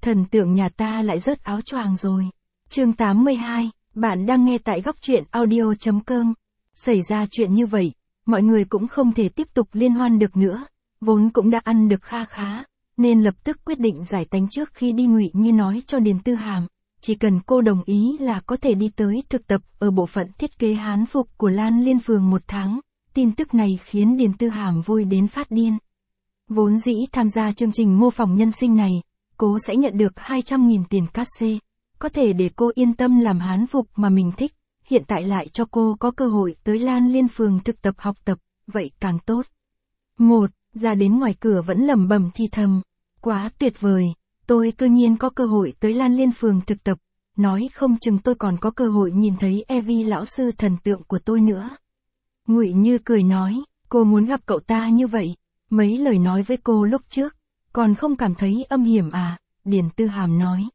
Thần tượng nhà ta lại rớt áo choàng rồi. Chương 82, bạn đang nghe tại góc truyện audio.com. Xảy ra chuyện như vậy, mọi người cũng không thể tiếp tục liên hoan được nữa, vốn cũng đã ăn được kha khá, nên lập tức quyết định giải tán trước khi đi. Ngụy Như nói cho Điền Tư Hàm, chỉ cần cô đồng ý là có thể đi tới thực tập ở bộ phận thiết kế hán phục của Lan Liên Phường 1 tháng. Tin tức này khiến Điền Tư Hàm vui đến phát điên. Vốn dĩ tham gia chương trình mô phỏng nhân sinh này, cô sẽ nhận được 200.000 tiền cát xê, có thể để cô yên tâm làm hán phục mà mình thích, hiện tại lại cho cô có cơ hội tới Lan Liên Phường thực tập học tập, vậy càng tốt. Ra đến ngoài cửa vẫn lẩm bẩm thì thầm, quá tuyệt vời, tôi cơ nhiên có cơ hội tới Lan Liên Phường thực tập, nói không chừng tôi còn có cơ hội nhìn thấy Evie lão sư thần tượng của tôi nữa. Ngụy Như cười nói, cô muốn gặp cậu ta như vậy, mấy lời nói với cô lúc trước, còn không cảm thấy âm hiểm à? Điền Tư Hàm nói.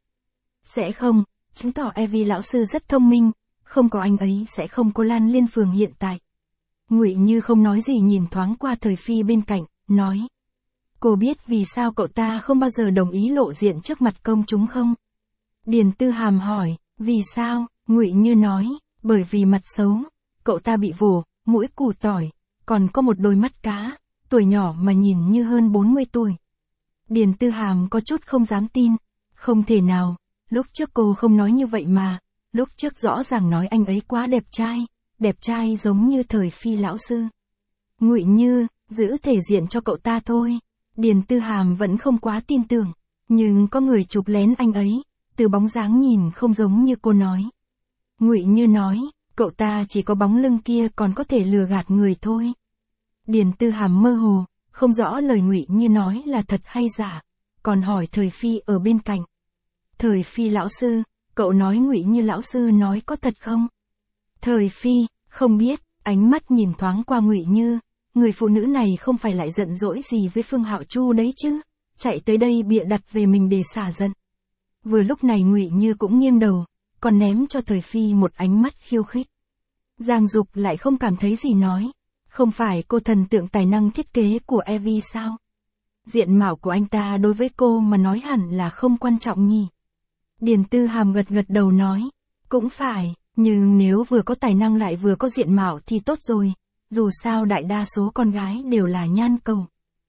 Sẽ không, chứng tỏ Evie lão sư rất thông minh, không có anh ấy sẽ không có Lan Liên Phường hiện tại. Ngụy Như không nói gì, nhìn thoáng qua Thời Phi bên cạnh, nói. Cô biết vì sao cậu ta không bao giờ đồng ý lộ diện trước mặt công chúng không? Điền Tư Hàm hỏi, vì sao? Ngụy Như nói, bởi vì mặt xấu, cậu ta bị vồ, mũi củ tỏi, còn có một đôi mắt cá, tuổi nhỏ mà nhìn như hơn 40 tuổi. Điền Tư Hàm có chút không dám tin, không thể nào, lúc trước cô không nói như vậy mà, lúc trước rõ ràng nói anh ấy quá đẹp trai giống như Thời Phi lão sư. Ngụy Như, giữ thể diện cho cậu ta thôi. Điền Tư Hàm vẫn không quá tin tưởng, nhưng có người chụp lén anh ấy, từ bóng dáng nhìn không giống như cô nói. Ngụy Như nói, cậu ta chỉ có bóng lưng kia còn có thể lừa gạt người thôi. Điền Tư Hàm mơ hồ, không rõ lời Ngụy Như nói là thật hay giả, còn hỏi Thời Phi ở bên cạnh. Thời Phi lão sư, cậu nói Ngụy Như lão sư nói có thật không? Thời Phi, không biết, ánh mắt nhìn thoáng qua Ngụy Như, người phụ nữ này không phải lại giận dỗi gì với Phương Hạo Chu đấy chứ, chạy tới đây bịa đặt về mình để xả giận. Vừa lúc này Ngụy Như cũng nghiêng đầu, còn ném cho Thời Phi một ánh mắt khiêu khích. Giang Dục lại không cảm thấy gì nói, không phải cô thần tượng tài năng thiết kế của Evie sao? Diện mạo của anh ta đối với cô mà nói hẳn là không quan trọng nhỉ? Điền Tư Hàm gật đầu nói, cũng phải, nhưng nếu vừa có tài năng lại vừa có diện mạo thì tốt rồi, dù sao đại đa số con gái đều là nhan cầu.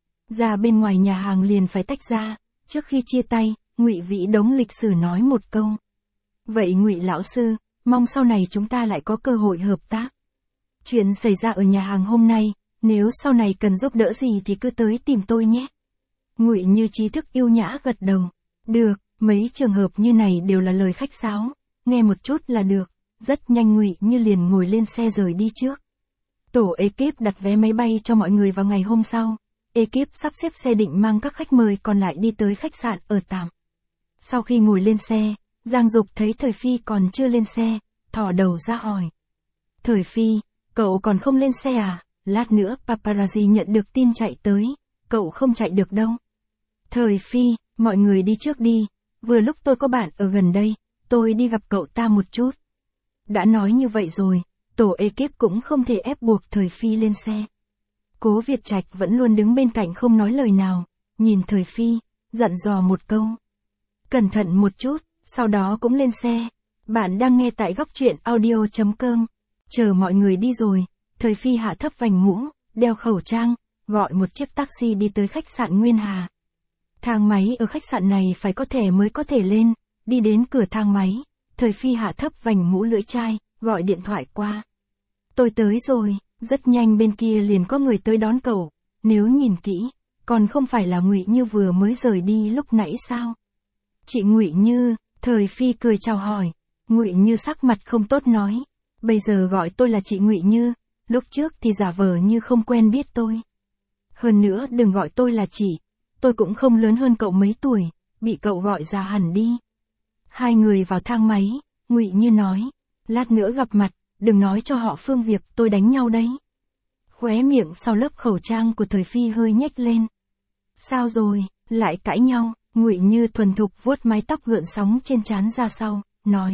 Ra bên ngoài nhà hàng liền phải tách ra, trước khi chia tay, Ngụy Vĩ Đống lịch sử nói một câu. Vậy Ngụy lão sư, mong sau này chúng ta lại có cơ hội hợp tác. Chuyện xảy ra ở nhà hàng hôm nay, nếu sau này cần giúp đỡ gì thì cứ tới tìm tôi nhé. Ngụy Như trí thức yêu nhã gật đầu. Được, mấy trường hợp như này đều là lời khách sáo, nghe một chút là được. Rất nhanh Ngụy Như liền ngồi lên xe rời đi trước. Tổ ekip đặt vé máy bay cho mọi người vào ngày hôm sau. Ekip sắp xếp xe định mang các khách mời còn lại đi tới khách sạn ở tạm. Sau khi ngồi lên xe, Giang Dục thấy Thời Phi còn chưa lên xe, thò đầu ra hỏi. Thời Phi, cậu còn không lên xe à? Lát nữa paparazzi nhận được tin chạy tới, cậu không chạy được đâu. Thời Phi, mọi người đi trước đi, vừa lúc tôi có bạn ở gần đây, tôi đi gặp cậu ta một chút. Đã nói như vậy rồi, tổ ekip cũng không thể ép buộc Thời Phi lên xe. Cố Việt Trạch vẫn luôn đứng bên cạnh không nói lời nào, nhìn Thời Phi, dặn dò một câu. Cẩn thận một chút, sau đó cũng lên xe. Bạn đang nghe tại góc truyện audio.com. Chờ mọi người đi rồi, Thời Phi hạ thấp vành mũ, đeo khẩu trang, gọi một chiếc taxi đi tới khách sạn Nguyên Hà. Thang máy ở khách sạn này phải có thẻ mới có thể lên, đi đến cửa thang máy, Thời Phi hạ thấp vành mũ lưỡi chai, gọi điện thoại qua. Tôi tới rồi, rất nhanh bên kia liền có người tới đón cậu, nếu nhìn kỹ, còn không phải là Ngụy Như vừa mới rời đi lúc nãy sao? Chị Ngụy Như, Thời Phi cười chào hỏi. Ngụy Như sắc mặt không tốt nói, bây giờ gọi tôi là chị Ngụy Như, lúc trước thì giả vờ như không quen biết tôi. Hơn nữa đừng gọi tôi là chị, tôi cũng không lớn hơn cậu mấy tuổi, bị cậu gọi già hẳn đi. Hai người vào thang máy, Ngụy Như nói, lát nữa gặp mặt, đừng nói cho họ Phương việc tôi đánh nhau đấy. Khóe miệng sau lớp khẩu trang của Thời Phi hơi nhếch lên. Sao rồi, lại cãi nhau? Ngụy Như thuần thục vuốt mái tóc gợn sóng trên trán ra sau, nói.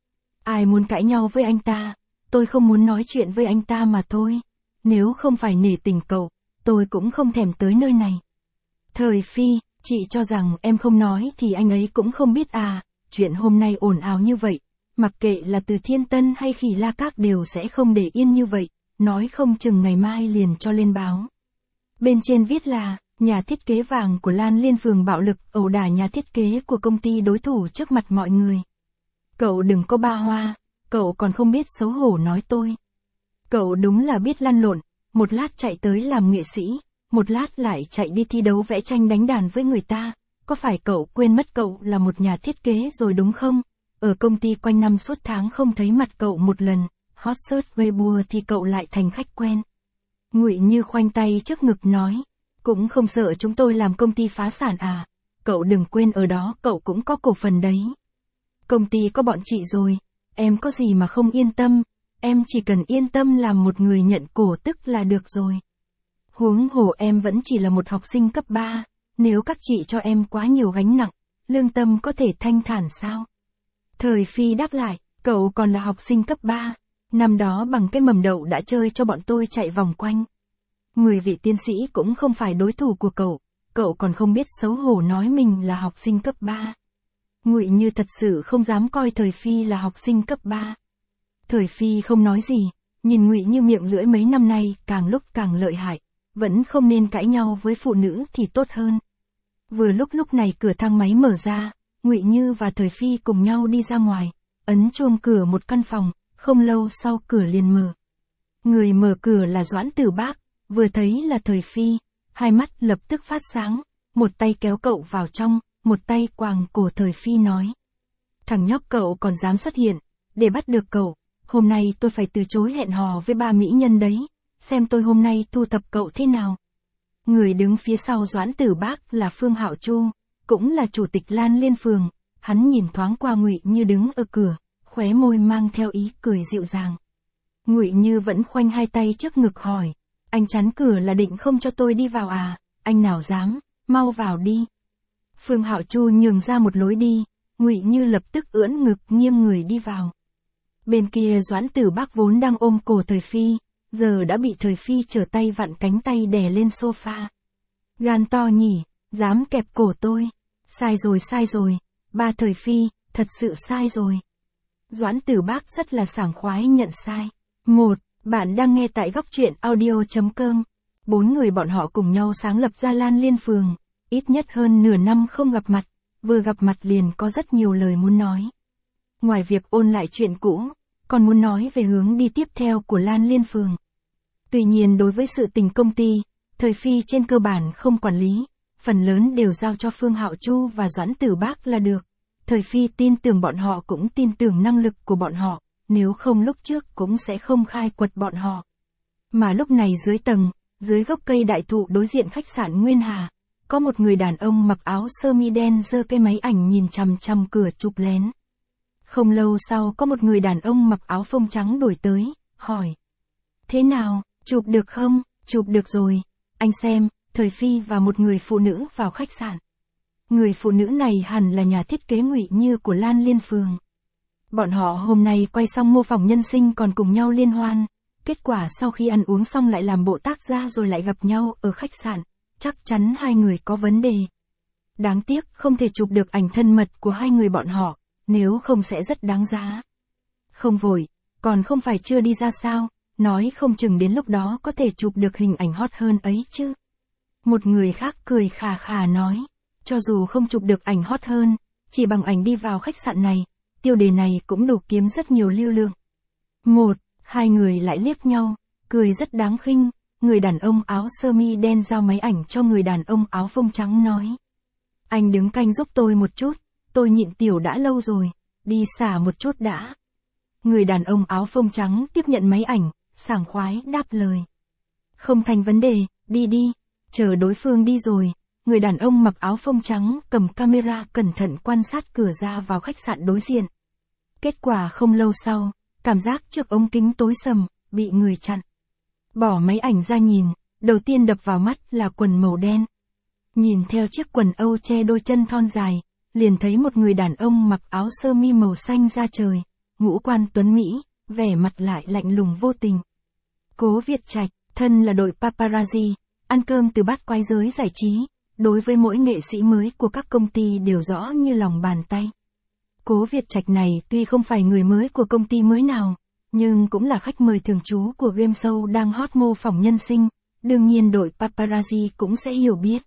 Ai muốn cãi nhau với anh ta, tôi không muốn nói chuyện với anh ta mà thôi. Nếu không phải nể tình cậu, tôi cũng không thèm tới nơi này. Thời Phi, Chị cho rằng em không nói thì anh ấy cũng không biết à, chuyện hôm nay ồn ào như vậy, mặc kệ là từ Thiên Tân hay Khỉ La Các đều sẽ không để yên như vậy, nói không chừng ngày mai liền cho lên báo. Bên trên viết là, nhà thiết kế vàng của Lan Liên Phường bạo lực ẩu đả nhà thiết kế của công ty đối thủ trước mặt mọi người. Cậu đừng có ba hoa, cậu còn không biết xấu hổ nói tôi. Cậu đúng là biết lăn lộn, một lát chạy tới làm nghệ sĩ, một lát lại chạy đi thi đấu vẽ tranh đánh đàn với người ta, có phải cậu quên mất cậu là một nhà thiết kế rồi đúng không? Ở công ty quanh năm suốt tháng không thấy mặt cậu một lần, hot search Weibo thì cậu lại thành khách quen. Ngụy Như khoanh tay trước ngực nói, cũng không sợ chúng tôi làm công ty phá sản à, cậu đừng quên ở đó cậu cũng có cổ phần đấy. Công ty có bọn chị rồi, em có gì mà không yên tâm, em chỉ cần yên tâm làm một người nhận cổ tức là được rồi. Huống hồ em vẫn chỉ là một học sinh cấp 3, nếu các chị cho em quá nhiều gánh nặng, lương tâm có thể thanh thản sao? Thời Phi đáp lại, cậu còn là học sinh cấp 3, năm đó bằng cái mầm đậu đã chơi cho bọn tôi chạy vòng quanh. 10 vị tiến sĩ cũng không phải đối thủ của cậu còn không biết xấu hổ nói mình là học sinh cấp 3. Ngụy Như thật sự không dám coi Thời Phi là học sinh cấp 3. Thời Phi không nói gì, nhìn Ngụy Như miệng lưỡi mấy năm nay càng lúc càng lợi hại, vẫn không nên cãi nhau với phụ nữ thì tốt hơn. Vừa lúc này cửa thang máy mở ra, Ngụy Như và Thời Phi cùng nhau đi ra ngoài, ấn chuông cửa một căn phòng, không lâu sau cửa liền mở. Người mở cửa là Doãn Tử Bác, vừa thấy là Thời Phi, hai mắt lập tức phát sáng, một tay kéo cậu vào trong, một tay quàng cổ Thời Phi nói. Thằng nhóc cậu còn dám xuất hiện, để bắt được cậu, hôm nay tôi phải từ chối hẹn hò với ba mỹ nhân đấy, xem tôi hôm nay thu thập cậu thế nào. Người đứng phía sau Doãn Tử Bác là Phương Hạo Chu, cũng là chủ tịch Lan Liên Phường, hắn nhìn thoáng qua Ngụy Như đứng ở cửa, khóe môi mang theo ý cười dịu dàng. Ngụy Như vẫn khoanh hai tay trước ngực hỏi, anh chắn cửa là định không cho tôi đi vào à, anh nào dám, mau vào đi. Phương Hạo Chu nhường ra một lối đi, Ngụy Như lập tức ưỡn ngực nghiêng người đi vào. Bên kia Doãn Tử Bác vốn đang ôm cổ Thời Phi, giờ đã bị Thời Phi trở tay vặn cánh tay đè lên sofa. Gan to nhỉ, dám kẹp cổ tôi. Sai rồi, ba Thời Phi, thật sự sai rồi. Doãn Tử Bác rất là sảng khoái nhận sai. 1. Bạn đang nghe tại góc truyện audio.com. 4 người bọn họ cùng nhau sáng lập ra Lan Liên Phường, ít nhất hơn nửa năm không gặp mặt, vừa gặp mặt liền có rất nhiều lời muốn nói. Ngoài việc ôn lại chuyện cũ, còn muốn nói về hướng đi tiếp theo của Lan Liên Phường. Tuy nhiên đối với sự tình công ty, Thời Phi trên cơ bản không quản lý, phần lớn đều giao cho Phương Hạo Chu và Doãn Tử Bác là được. Thời Phi tin tưởng bọn họ cũng tin tưởng năng lực của bọn họ, nếu không lúc trước cũng sẽ không khai quật bọn họ. Mà lúc này dưới gốc cây đại thụ đối diện khách sạn Nguyên Hà, có một người đàn ông mặc áo sơ mi đen giơ cái máy ảnh nhìn chằm chằm cửa chụp lén. Không lâu sau có một người đàn ông mặc áo phông trắng đổi tới, hỏi. Thế nào, chụp được không? Chụp được rồi. Anh xem, Thời Phi và một người phụ nữ vào khách sạn. Người phụ nữ này hẳn là nhà thiết kế Ngụy Như của Lan Liên Phường. Bọn họ hôm nay quay xong mô phỏng nhân sinh còn cùng nhau liên hoan. Kết quả sau khi ăn uống xong lại làm bộ tác ra rồi lại gặp nhau ở khách sạn. Chắc chắn hai người có vấn đề. Đáng tiếc không thể chụp được ảnh thân mật của hai người bọn họ, nếu không sẽ rất đáng giá. Không vội, còn không phải chưa đi ra sao, nói không chừng đến lúc đó có thể chụp được hình ảnh hot hơn ấy chứ. Một người khác cười khà khà nói, cho dù không chụp được ảnh hot hơn, chỉ bằng ảnh đi vào khách sạn này, tiêu đề này cũng đủ kiếm rất nhiều lưu lượng. Hai người lại liếc nhau, cười rất đáng khinh, người đàn ông áo sơ mi đen giao máy ảnh cho người đàn ông áo phông trắng nói. Anh đứng canh giúp tôi một chút, tôi nhịn tiểu đã lâu rồi, đi xả một chút đã. Người đàn ông áo phông trắng tiếp nhận máy ảnh, sảng khoái đáp lời. Không thành vấn đề, đi đi, chờ đối phương đi rồi, người đàn ông mặc áo phông trắng cầm camera cẩn thận quan sát cửa ra vào khách sạn đối diện. Kết quả không lâu sau, cảm giác trước ống kính tối sầm, bị người chặn. Bỏ máy ảnh ra nhìn, đầu tiên đập vào mắt là quần màu đen. Nhìn theo chiếc quần âu che đôi chân thon dài, liền thấy một người đàn ông mặc áo sơ mi màu xanh da trời, ngũ quan tuấn mỹ, vẻ mặt lại lạnh lùng vô tình. Cố Việt Trạch, thân là đội paparazzi, ăn cơm từ bát quái giới giải trí, đối với mỗi nghệ sĩ mới của các công ty đều rõ như lòng bàn tay. Cố Việt Trạch này tuy không phải người mới của công ty mới nào, nhưng cũng là khách mời thường trú của game show đang hot mô phỏng nhân sinh, đương nhiên đội paparazzi cũng sẽ hiểu biết.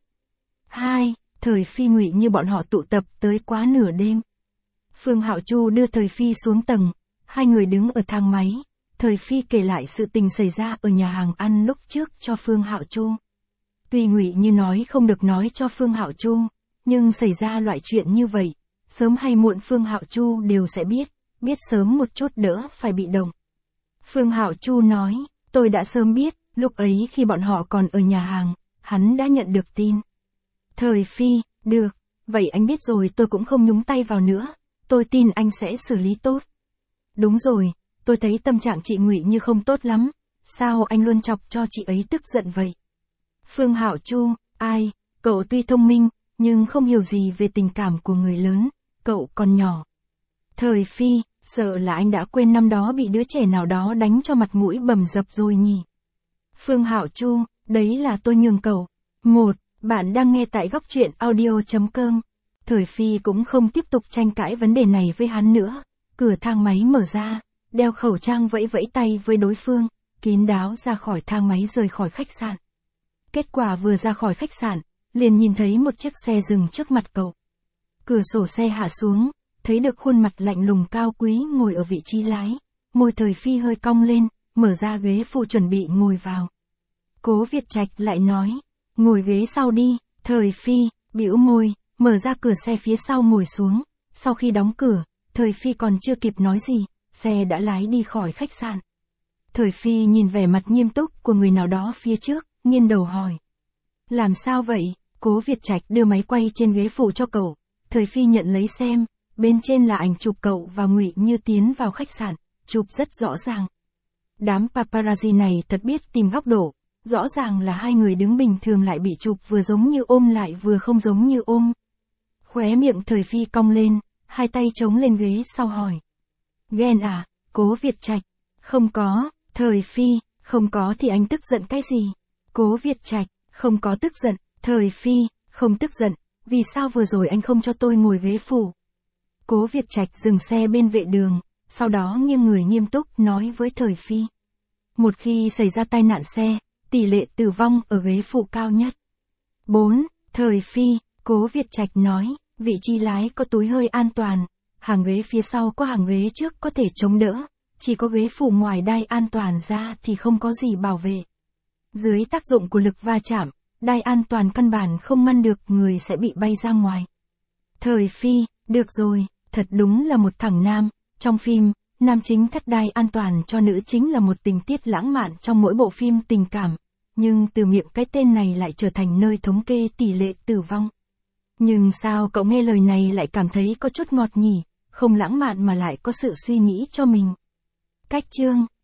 2. Thời Phi Ngụy Như bọn họ tụ tập tới quá nửa đêm. Phương Hạo Chu đưa Thời Phi xuống tầng, hai người đứng ở thang máy. Thời Phi kể lại sự tình xảy ra ở nhà hàng ăn lúc trước cho Phương Hạo Chu. Tuy Ngụy Như nói không được nói cho Phương Hạo Chu, nhưng xảy ra loại chuyện như vậy, sớm hay muộn Phương Hạo Chu đều sẽ biết sớm một chút đỡ phải bị động. Phương Hạo Chu nói, tôi đã sớm biết, lúc ấy khi bọn họ còn ở nhà hàng, hắn đã nhận được tin. Thời Phi, được, vậy anh biết rồi tôi cũng không nhúng tay vào nữa, tôi tin anh sẽ xử lý tốt. Đúng rồi, tôi thấy tâm trạng chị Ngụy Như không tốt lắm, sao anh luôn chọc cho chị ấy tức giận vậy? Phương Hạo Chu, ai, cậu tuy thông minh, nhưng không hiểu gì về tình cảm của người lớn, cậu còn nhỏ. Thời Phi, sợ là anh đã quên năm đó bị đứa trẻ nào đó đánh cho mặt mũi bầm dập rồi nhỉ? Phương Hạo Chu, đấy là tôi nhường cậu. 1. Bạn đang nghe tại góc truyện audio.com. Thời Phi cũng không tiếp tục tranh cãi vấn đề này với hắn nữa. Cửa thang máy mở ra, đeo khẩu trang vẫy vẫy tay với đối phương, kín đáo ra khỏi thang máy rời khỏi khách sạn. Kết quả vừa ra khỏi khách sạn, liền nhìn thấy một chiếc xe dừng trước mặt cậu. Cửa sổ xe hạ xuống, thấy được khuôn mặt lạnh lùng cao quý ngồi ở vị trí lái, môi Thời Phi hơi cong lên, mở ra ghế phụ chuẩn bị ngồi vào. Cố Việt Trạch lại nói, ngồi ghế sau đi. Thời Phi bĩu môi, mở ra cửa xe phía sau ngồi xuống. Sau khi đóng cửa, Thời Phi còn chưa kịp nói gì, xe đã lái đi khỏi khách sạn. Thời Phi nhìn vẻ mặt nghiêm túc của người nào đó phía trước, nghiêng đầu hỏi. Làm sao vậy? Cố Việt Trạch đưa máy quay trên ghế phụ cho cậu. Thời Phi nhận lấy xem, bên trên là ảnh chụp cậu và Ngụy Như tiến vào khách sạn, chụp rất rõ ràng. Đám paparazzi này thật biết tìm góc độ, rõ ràng là hai người đứng bình thường lại bị chụp vừa giống như ôm lại vừa không giống như ôm. Khóe miệng Thời Phi cong lên, hai tay chống lên ghế sau hỏi. Ghen à? Cố Việt Trạch. Không có. Thời Phi, không có thì anh tức giận cái gì? Cố Việt Trạch, không có tức giận. Thời Phi, không tức giận, vì sao vừa rồi anh không cho tôi ngồi ghế phụ? Cố Việt Trạch dừng xe bên vệ đường, sau đó nghiêng người nghiêm túc nói với Thời Phi. Một khi xảy ra tai nạn xe, tỷ lệ tử vong ở ghế phụ cao nhất. 4. Thời Phi, Cố Việt Trạch nói, vị trí lái có túi hơi an toàn, hàng ghế phía sau có hàng ghế trước có thể chống đỡ, chỉ có ghế phụ ngoài đai an toàn ra thì không có gì bảo vệ. Dưới tác dụng của lực va chạm, đai an toàn căn bản không ngăn được người sẽ bị bay ra ngoài. Thời Phi, được rồi, thật đúng là một thằng nam, trong phim, nam chính thắt đai an toàn cho nữ chính là một tình tiết lãng mạn trong mỗi bộ phim tình cảm, nhưng từ miệng cái tên này lại trở thành nơi thống kê tỷ lệ tử vong. Nhưng sao cậu nghe lời này lại cảm thấy có chút ngọt nhỉ, không lãng mạn mà lại có sự suy nghĩ cho mình. Cách chương